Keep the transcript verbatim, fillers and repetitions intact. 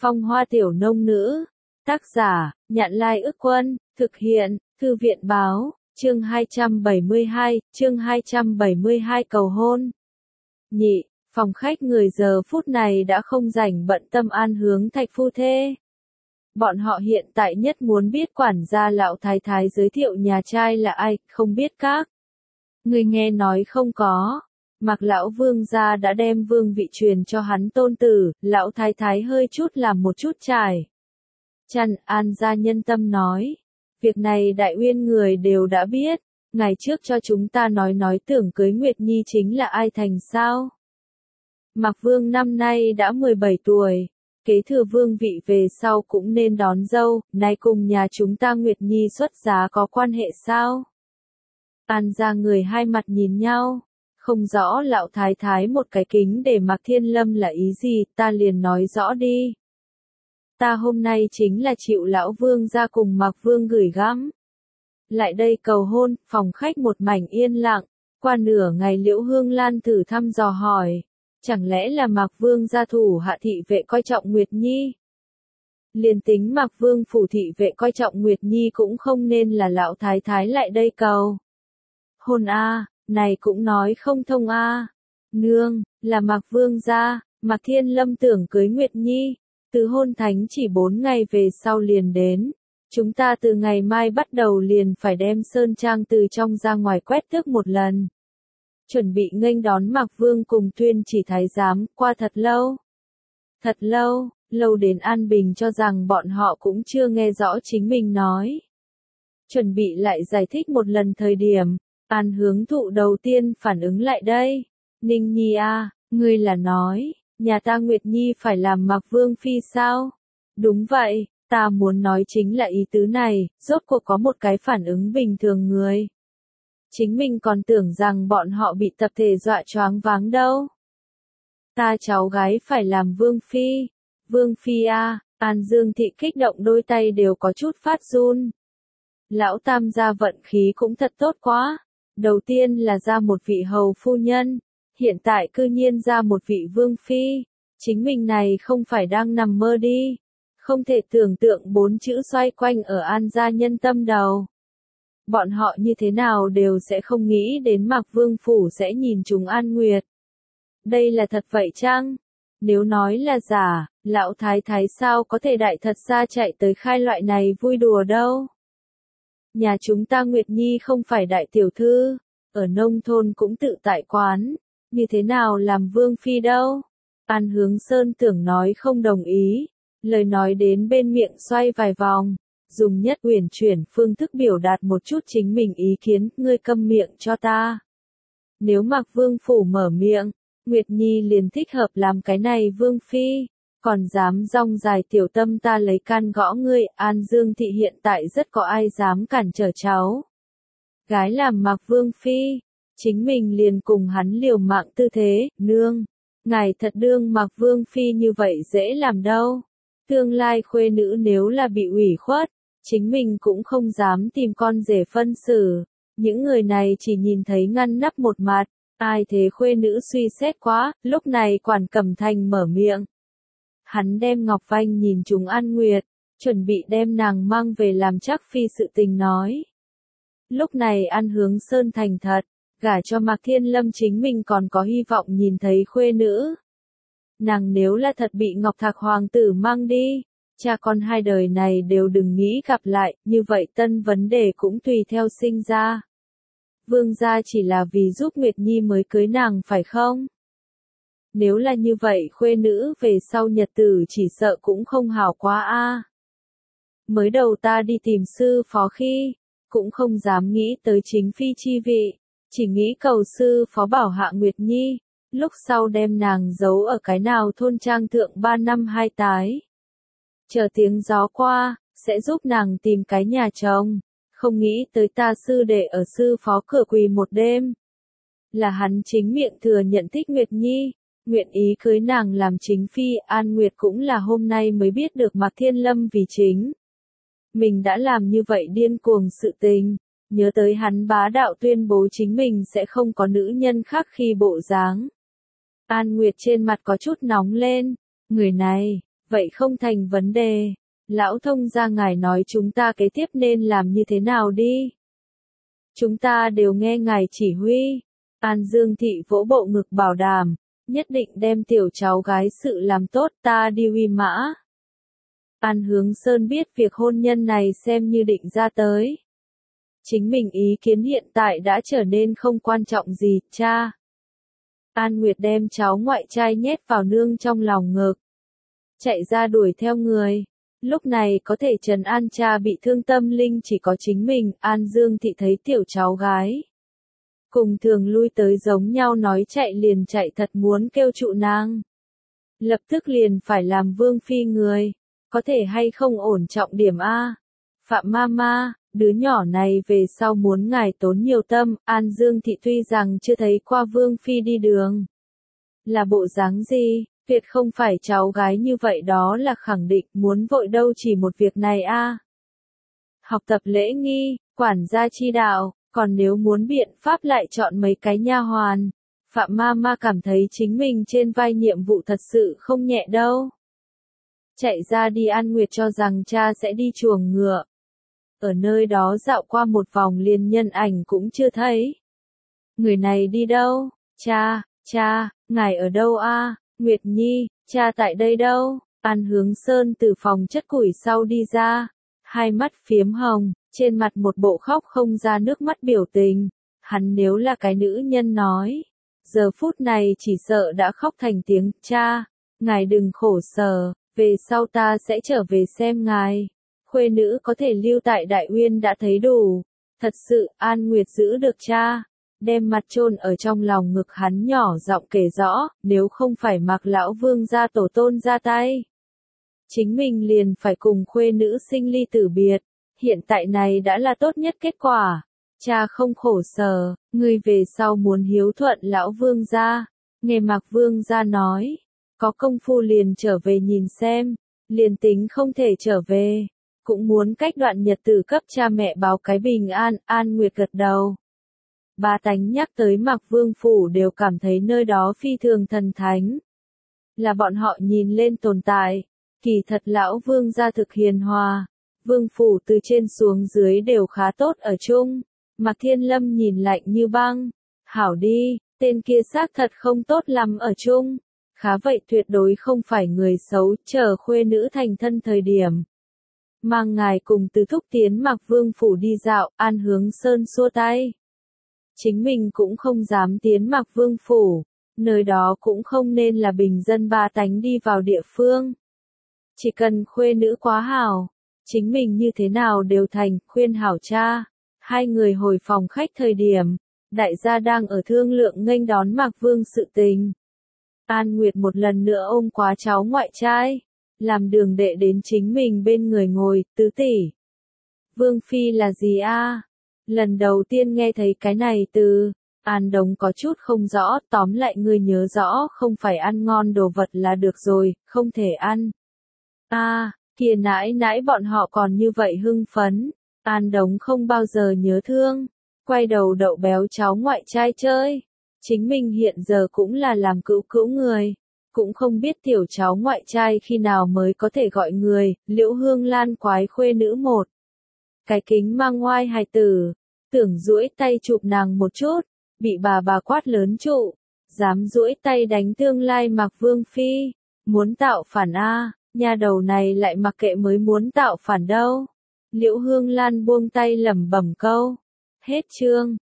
Phong hoa tiểu nông nữ. Tác giả, Nhạn Lai Ức Quân, thực hiện, Thư viện Báo, chương hai trăm bảy mươi hai, chương hai trăm bảy mươi hai cầu hôn. Nhị, phòng khách người giờ phút này đã không rảnh bận tâm An Hướng Thạch phu thê. Bọn họ hiện tại nhất muốn biết quản gia lão thái thái giới thiệu nhà trai là ai, không biết các. Người nghe nói không có. Mạc lão vương gia đã đem vương vị truyền cho hắn tôn tử, lão thái thái hơi chút làm một chút trải. Chăn, An gia nhân tâm nói. Việc này đại uyên người đều đã biết, ngày trước cho chúng ta nói nói tưởng cưới Nguyệt Nhi chính là ai thành sao. Mạc vương năm nay đã mười bảy tuổi, kế thừa vương vị về sau cũng nên đón dâu, nay cùng nhà chúng ta Nguyệt Nhi xuất giá có quan hệ sao? An gia người hai mặt nhìn nhau. Không rõ lão thái thái một cái kính để Mạc Thiên Lâm là ý gì, ta liền nói rõ đi. Ta hôm nay chính là chịu lão vương ra cùng Mạc Vương gửi gắm. Lại đây cầu hôn, phòng khách một mảnh yên lặng, qua nửa ngày Liễu Hương Lan thử thăm dò hỏi. Chẳng lẽ là Mạc Vương gia thủ hạ thị vệ coi trọng Nguyệt Nhi? Liền tính Mạc Vương phủ thị vệ coi trọng Nguyệt Nhi cũng không nên là lão thái thái lại đây cầu. Hôn a. Này cũng nói không thông a. À. Nương, là Mạc Vương gia, Mạc Thiên Lâm tưởng cưới Nguyệt Nhi, từ hôn thánh chỉ bốn ngày về sau liền đến. Chúng ta từ ngày mai bắt đầu liền phải đem sơn trang từ trong ra ngoài quét tước một lần. Chuẩn bị nghênh đón Mạc Vương cùng Tuyên Chỉ thái giám, qua thật lâu. Thật lâu, lâu đến An Bình cho rằng bọn họ cũng chưa nghe rõ chính mình nói. Chuẩn bị lại giải thích một lần thời điểm. An Hướng Thụ đầu tiên phản ứng lại đây. Ninh Nhi a, ngươi là nói, nhà ta Nguyệt Nhi phải làm Mạc Vương phi sao? Đúng vậy, ta muốn nói chính là ý tứ này, rốt cuộc có một cái phản ứng bình thường người. Chính mình còn tưởng rằng bọn họ bị tập thể dọa choáng váng đâu. Ta cháu gái phải làm Vương phi. Vương phi a, An Dương Thị kích động đôi tay đều có chút phát run. Lão tam gia vận khí cũng thật tốt quá. Đầu tiên là ra một vị hầu phu nhân, hiện tại cư nhiên ra một vị vương phi, chính mình này không phải đang nằm mơ đi, không thể tưởng tượng bốn chữ xoay quanh ở An gia nhân tâm đầu. Bọn họ như thế nào đều sẽ không nghĩ đến Mạc Vương phủ sẽ nhìn chúng An Nguyệt. Đây là thật vậy chăng? Nếu nói là giả, lão thái thái sao có thể đại thật xa chạy tới khai loại này vui đùa đâu. Nhà chúng ta Nguyệt Nhi không phải đại tiểu thư, ở nông thôn cũng tự tại quán, như thế nào làm vương phi đâu. An Hướng Sơn tưởng nói không đồng ý, lời nói đến bên miệng xoay vài vòng, dùng nhất uyển chuyển phương thức biểu đạt một chút chính mình ý kiến, ngươi câm miệng cho ta. Nếu Mạc Vương phủ mở miệng, Nguyệt Nhi liền thích hợp làm cái này vương phi. Còn dám rong dài tiểu tâm ta lấy can gõ ngươi, An Dương Thị hiện tại rất có ai dám cản trở cháu. Gái làm Mạc Vương phi, chính mình liền cùng hắn liều mạng tư thế, nương. Ngài thật đương Mạc Vương phi như vậy dễ làm đâu. Tương lai khuê nữ nếu là bị ủy khuất, chính mình cũng không dám tìm con rể phân xử. Những người này chỉ nhìn thấy ngăn nắp một mặt, ai thế khuê nữ suy xét quá, lúc này Quản Cẩm Thành mở miệng. Hắn đem Ngọc Vanh nhìn chúng An Nguyệt, chuẩn bị đem nàng mang về làm chắc phi sự tình nói. Lúc này An Hướng Sơn thành thật, gả cho Mạc Thiên Lâm chính mình còn có hy vọng nhìn thấy khuê nữ. Nàng nếu là thật bị Ngọc Thạc Hoàng tử mang đi, cha con hai đời này đều đừng nghĩ gặp lại, như vậy tân vấn đề cũng tùy theo sinh ra. Vương gia chỉ là vì giúp Nguyệt Nhi mới cưới nàng phải không? Nếu là như vậy khuê nữ về sau nhật tử chỉ sợ cũng không hảo quá a. À. Mới đầu ta đi tìm sư phó khi, cũng không dám nghĩ tới chính phi chi vị, chỉ nghĩ cầu sư phó bảo hạ Nguyệt Nhi, lúc sau đem nàng giấu ở cái nào thôn trang thượng ba năm hai tái. Chờ tiếng gió qua, sẽ giúp nàng tìm cái nhà chồng, không nghĩ tới ta sư đệ ở sư phó cửa quỳ một đêm. Là hắn chính miệng thừa nhận thích Nguyệt Nhi. Nguyện ý cưới nàng làm chính phi, An Nguyệt cũng là hôm nay mới biết được Mạc Thiên Lâm vì chính. Mình đã làm như vậy điên cuồng sự tình, nhớ tới hắn bá đạo tuyên bố chính mình sẽ không có nữ nhân khác khi bộ dáng. An Nguyệt trên mặt có chút nóng lên, người này, vậy không thành vấn đề. Lão thông gia ngài nói chúng ta kế tiếp nên làm như thế nào đi. Chúng ta đều nghe ngài chỉ huy. An Dương Thị vỗ bộ ngực bảo đảm, nhất định đem tiểu cháu gái sự làm tốt, ta đi uy mã. An Hướng Sơn biết việc hôn nhân này xem như định ra tới. Chính mình ý kiến hiện tại đã trở nên không quan trọng gì, cha. An Nguyệt đem cháu ngoại trai nhét vào nương trong lòng ngực. Chạy ra đuổi theo người. Lúc này có thể trấn an cha bị thương tâm linh chỉ có chính mình. An Dương Thị thấy tiểu cháu gái cùng thường lui tới giống nhau nói chạy liền chạy thật muốn kêu trụ nàng. Lập tức liền phải làm vương phi người. Có thể hay không ổn trọng điểm A. Phạm Mama, đứa nhỏ này về sau muốn ngài tốn nhiều tâm. An Dương Thị tuy rằng chưa thấy qua vương phi đi đường. Là bộ dáng gì? Việc không phải cháu gái như vậy đó là khẳng định, muốn vội đâu chỉ một việc này a. Học tập lễ nghi, quản gia chi đạo, còn nếu muốn biện pháp lại chọn mấy cái nha hoàn. Phạm Mama cảm thấy chính mình trên vai nhiệm vụ thật sự không nhẹ đâu. Chạy ra đi. An Nguyệt cho rằng cha sẽ đi chuồng ngựa. Ở nơi đó dạo qua một vòng liền nhân ảnh cũng chưa thấy. Người này đi đâu? Cha, cha, ngài ở đâu a? Nguyệt Nhi, cha tại đây đâu? An Hướng Sơn từ phòng chất củi sau đi ra, hai mắt phiếm hồng, trên mặt một bộ khóc không ra nước mắt biểu tình. Hắn nếu là cái nữ nhân nói, giờ phút này chỉ sợ đã khóc thành tiếng. Cha, ngài đừng khổ sở, về sau ta sẽ trở về xem ngài. Khuê nữ có thể lưu tại Đại Uyên đã thấy đủ. Thật sự, An Nguyệt giữ được cha. Đem mặt chôn ở trong lòng ngực hắn nhỏ giọng kể rõ, nếu không phải Mạc lão vương gia tổ tôn ra tay, chính mình liền phải cùng khuê nữ sinh ly tử biệt. Hiện tại này đã là tốt nhất kết quả. Cha không khổ sở, ngươi về sau muốn hiếu thuận lão vương gia. Nghe Mạc vương gia nói, có công phu liền trở về nhìn xem, liền tính không thể trở về, cũng muốn cách đoạn nhật tử cấp cha mẹ báo cái bình an. An Nguyệt gật đầu. Ba tánh nhắc tới Mạc Vương Phủ đều cảm thấy nơi đó phi thường thần thánh. Là bọn họ nhìn lên tồn tại. Kỳ thật lão Vương gia thực hiền hòa. Vương Phủ từ trên xuống dưới đều khá tốt ở chung. Mạc Thiên Lâm nhìn lạnh như băng. Hảo đi, tên kia xác thật không tốt lắm ở chung. Khá vậy tuyệt đối không phải người xấu, chờ khuê nữ thành thân thời điểm. Mang ngài cùng Từ Thúc tiến Mạc Vương Phủ đi dạo. An Hướng Sơn xua tay. Chính mình cũng không dám tiến Mạc Vương Phủ, nơi đó cũng không nên là bình dân ba tánh đi vào địa phương. Chỉ cần khuê nữ quá hảo, chính mình như thế nào đều thành. Khuyên hảo cha. Hai người hồi phòng khách thời điểm, đại gia đang ở thương lượng nghênh đón Mạc Vương sự tình. An Nguyệt một lần nữa ôm quá cháu ngoại trai, làm đường đệ đến chính mình bên người ngồi. Tứ tỷ, Vương Phi là gì a? Lần đầu tiên nghe thấy cái này từ, An Đống có chút không rõ, tóm lại ngươi nhớ rõ không phải ăn ngon đồ vật là được rồi, không thể ăn. A, à, kia nãi nãi bọn họ còn như vậy hưng phấn. An Đống không bao giờ nhớ thương, quay đầu đậu béo cháu ngoại trai chơi. Chính mình hiện giờ cũng là làm cữu cữu người, cũng không biết tiểu cháu ngoại trai khi nào mới có thể gọi người. Liễu Hương Lan quái khuê nữ một cái kính mang ngoai hài tử, tưởng duỗi tay chụp nàng một chút, bị bà bà quát lớn trụ, dám duỗi tay đánh tương lai Mạc Vương Phi, muốn tạo phản a, nha đầu này lại mặc kệ mới muốn tạo phản đâu. Liễu Hương Lan buông tay lẩm bẩm câu, hết chương.